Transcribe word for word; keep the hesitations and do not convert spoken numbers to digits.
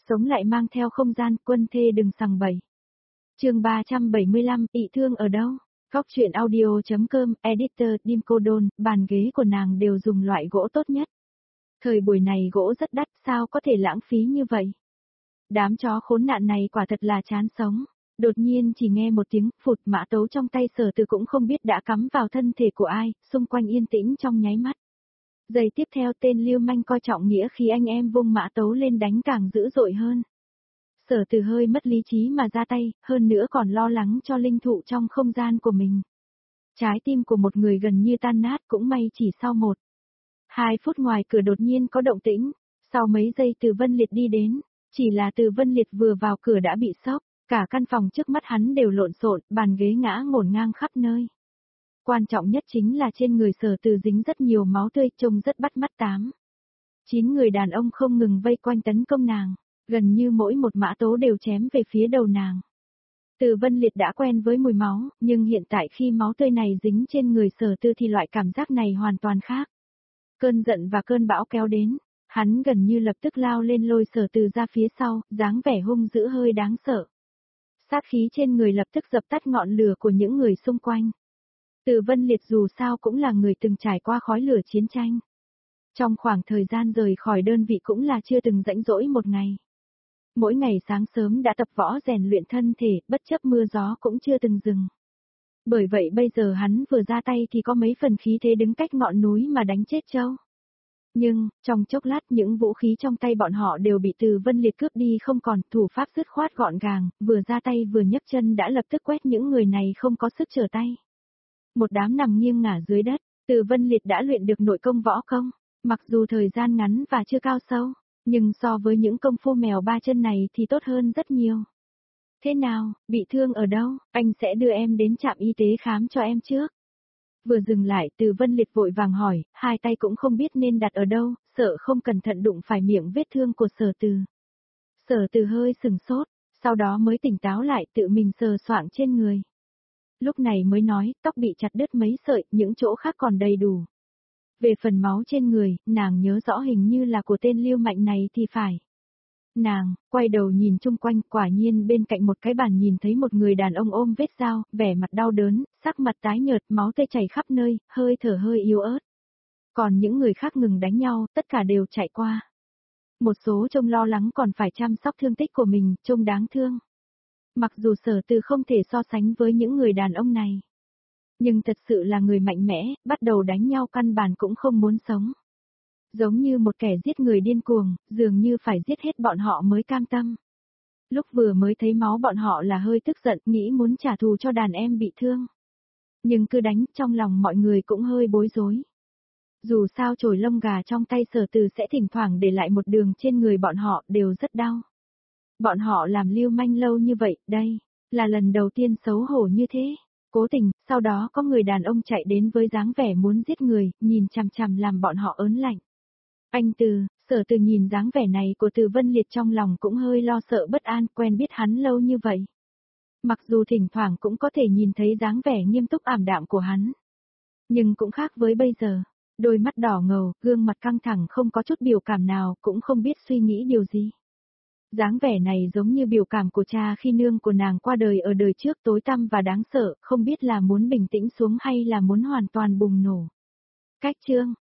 Sống lại mang theo không gian, quân thê đừng sằng bậy. Chương ba trăm bảy mươi lăm, ị thương ở đâu? Góc truyện audio.com, editor, Dim Cô Đôn, bàn ghế của nàng đều dùng loại gỗ tốt nhất. Thời buổi này gỗ rất đắt, sao có thể lãng phí như vậy? Đám chó khốn nạn này quả thật là chán sống. Đột nhiên chỉ nghe một tiếng phụt, mã tấu trong tay Sở Từ cũng không biết đã cắm vào thân thể của ai, xung quanh yên tĩnh trong nháy mắt. Giây tiếp theo tên lưu manh coi trọng nghĩa khi anh em vung mã tấu lên đánh càng dữ dội hơn. Sở Từ hơi mất lý trí mà ra tay, hơn nữa còn lo lắng cho linh thụ trong không gian của mình. Trái tim của một người gần như tan nát, cũng may chỉ sau một. Hai phút ngoài cửa đột nhiên có động tĩnh, sau mấy giây Từ Vân Liệt đi đến, chỉ là Từ Vân Liệt vừa vào cửa đã bị sốc, cả căn phòng trước mắt hắn đều lộn xộn, bàn ghế ngã ngổn ngang khắp nơi. Quan trọng nhất chính là trên người Sở Từ dính rất nhiều máu tươi, trông rất bắt mắt tám. Chín người đàn ông không ngừng vây quanh tấn công nàng, gần như mỗi một mã tấu đều chém về phía đầu nàng. Từ Vân Liệt đã quen với mùi máu, nhưng hiện tại khi máu tươi này dính trên người Sở Từ thì loại cảm giác này hoàn toàn khác. Cơn giận và cơn bão kéo đến, hắn gần như lập tức lao lên lôi Sở Từ ra phía sau, dáng vẻ hung dữ hơi đáng sợ. Sát khí trên người lập tức dập tắt ngọn lửa của những người xung quanh. Từ Vân Liệt dù sao cũng là người từng trải qua khói lửa chiến tranh. Trong khoảng thời gian rời khỏi đơn vị cũng là chưa từng rãnh rỗi một ngày. Mỗi ngày sáng sớm đã tập võ rèn luyện thân thể, bất chấp mưa gió cũng chưa từng dừng. Bởi vậy bây giờ hắn vừa ra tay thì có mấy phần khí thế đứng cách ngọn núi mà đánh chết trâu. Nhưng, trong chốc lát những vũ khí trong tay bọn họ đều bị Từ Vân Liệt cướp đi không còn, thủ pháp dứt khoát gọn gàng, vừa ra tay vừa nhấc chân đã lập tức quét những người này không có sức trở tay. Một đám nằm nghiêng ngả dưới đất, Từ Vân Liệt đã luyện được nội công võ công, mặc dù thời gian ngắn và chưa cao sâu, nhưng so với những công phu mèo ba chân này thì tốt hơn rất nhiều. Thế nào, bị thương ở đâu, anh sẽ đưa em đến trạm y tế khám cho em trước. Vừa dừng lại, Từ Vân Liệt vội vàng hỏi, hai tay cũng không biết nên đặt ở đâu, sợ không cẩn thận đụng phải miệng vết thương của Sở Từ. Sở Từ hơi sừng sốt, sau đó mới tỉnh táo lại, tự mình sờ soạng trên người. Lúc này mới nói, tóc bị chặt đứt mấy sợi, những chỗ khác còn đầy đủ. Về phần máu trên người, nàng nhớ rõ hình như là của tên Lưu Mạnh này thì phải. Nàng, quay đầu nhìn chung quanh, quả nhiên bên cạnh một cái bàn nhìn thấy một người đàn ông ôm vết dao, vẻ mặt đau đớn, sắc mặt tái nhợt, máu tươi chảy khắp nơi, hơi thở hơi yếu ớt. Còn những người khác ngừng đánh nhau, tất cả đều chạy qua. Một số trông lo lắng còn phải chăm sóc thương tích của mình, trông đáng thương. Mặc dù Sở Từ không thể so sánh với những người đàn ông này. Nhưng thật sự là người mạnh mẽ, bắt đầu đánh nhau căn bản cũng không muốn sống. Giống như một kẻ giết người điên cuồng, dường như phải giết hết bọn họ mới cam tâm. Lúc vừa mới thấy máu bọn họ là hơi tức giận, nghĩ muốn trả thù cho đàn em bị thương. Nhưng cứ đánh, trong lòng mọi người cũng hơi bối rối. Dù sao chổi lông gà trong tay Sở Từ sẽ thỉnh thoảng để lại một đường trên người bọn họ, đều rất đau. Bọn họ làm lưu manh lâu như vậy, đây, là lần đầu tiên xấu hổ như thế. Cố tình, sau đó có người đàn ông chạy đến với dáng vẻ muốn giết người, nhìn chằm chằm làm bọn họ ớn lạnh. Anh Từ, Sở Từ nhìn dáng vẻ này của Từ Vân Liệt trong lòng cũng hơi lo sợ bất an, quen biết hắn lâu như vậy. Mặc dù thỉnh thoảng cũng có thể nhìn thấy dáng vẻ nghiêm túc ảm đạm của hắn. Nhưng cũng khác với bây giờ, đôi mắt đỏ ngầu, gương mặt căng thẳng không có chút biểu cảm nào, cũng không biết suy nghĩ điều gì. Dáng vẻ này giống như biểu cảm của cha khi nương của nàng qua đời ở đời trước, tối tăm và đáng sợ, không biết là muốn bình tĩnh xuống hay là muốn hoàn toàn bùng nổ. Cách chương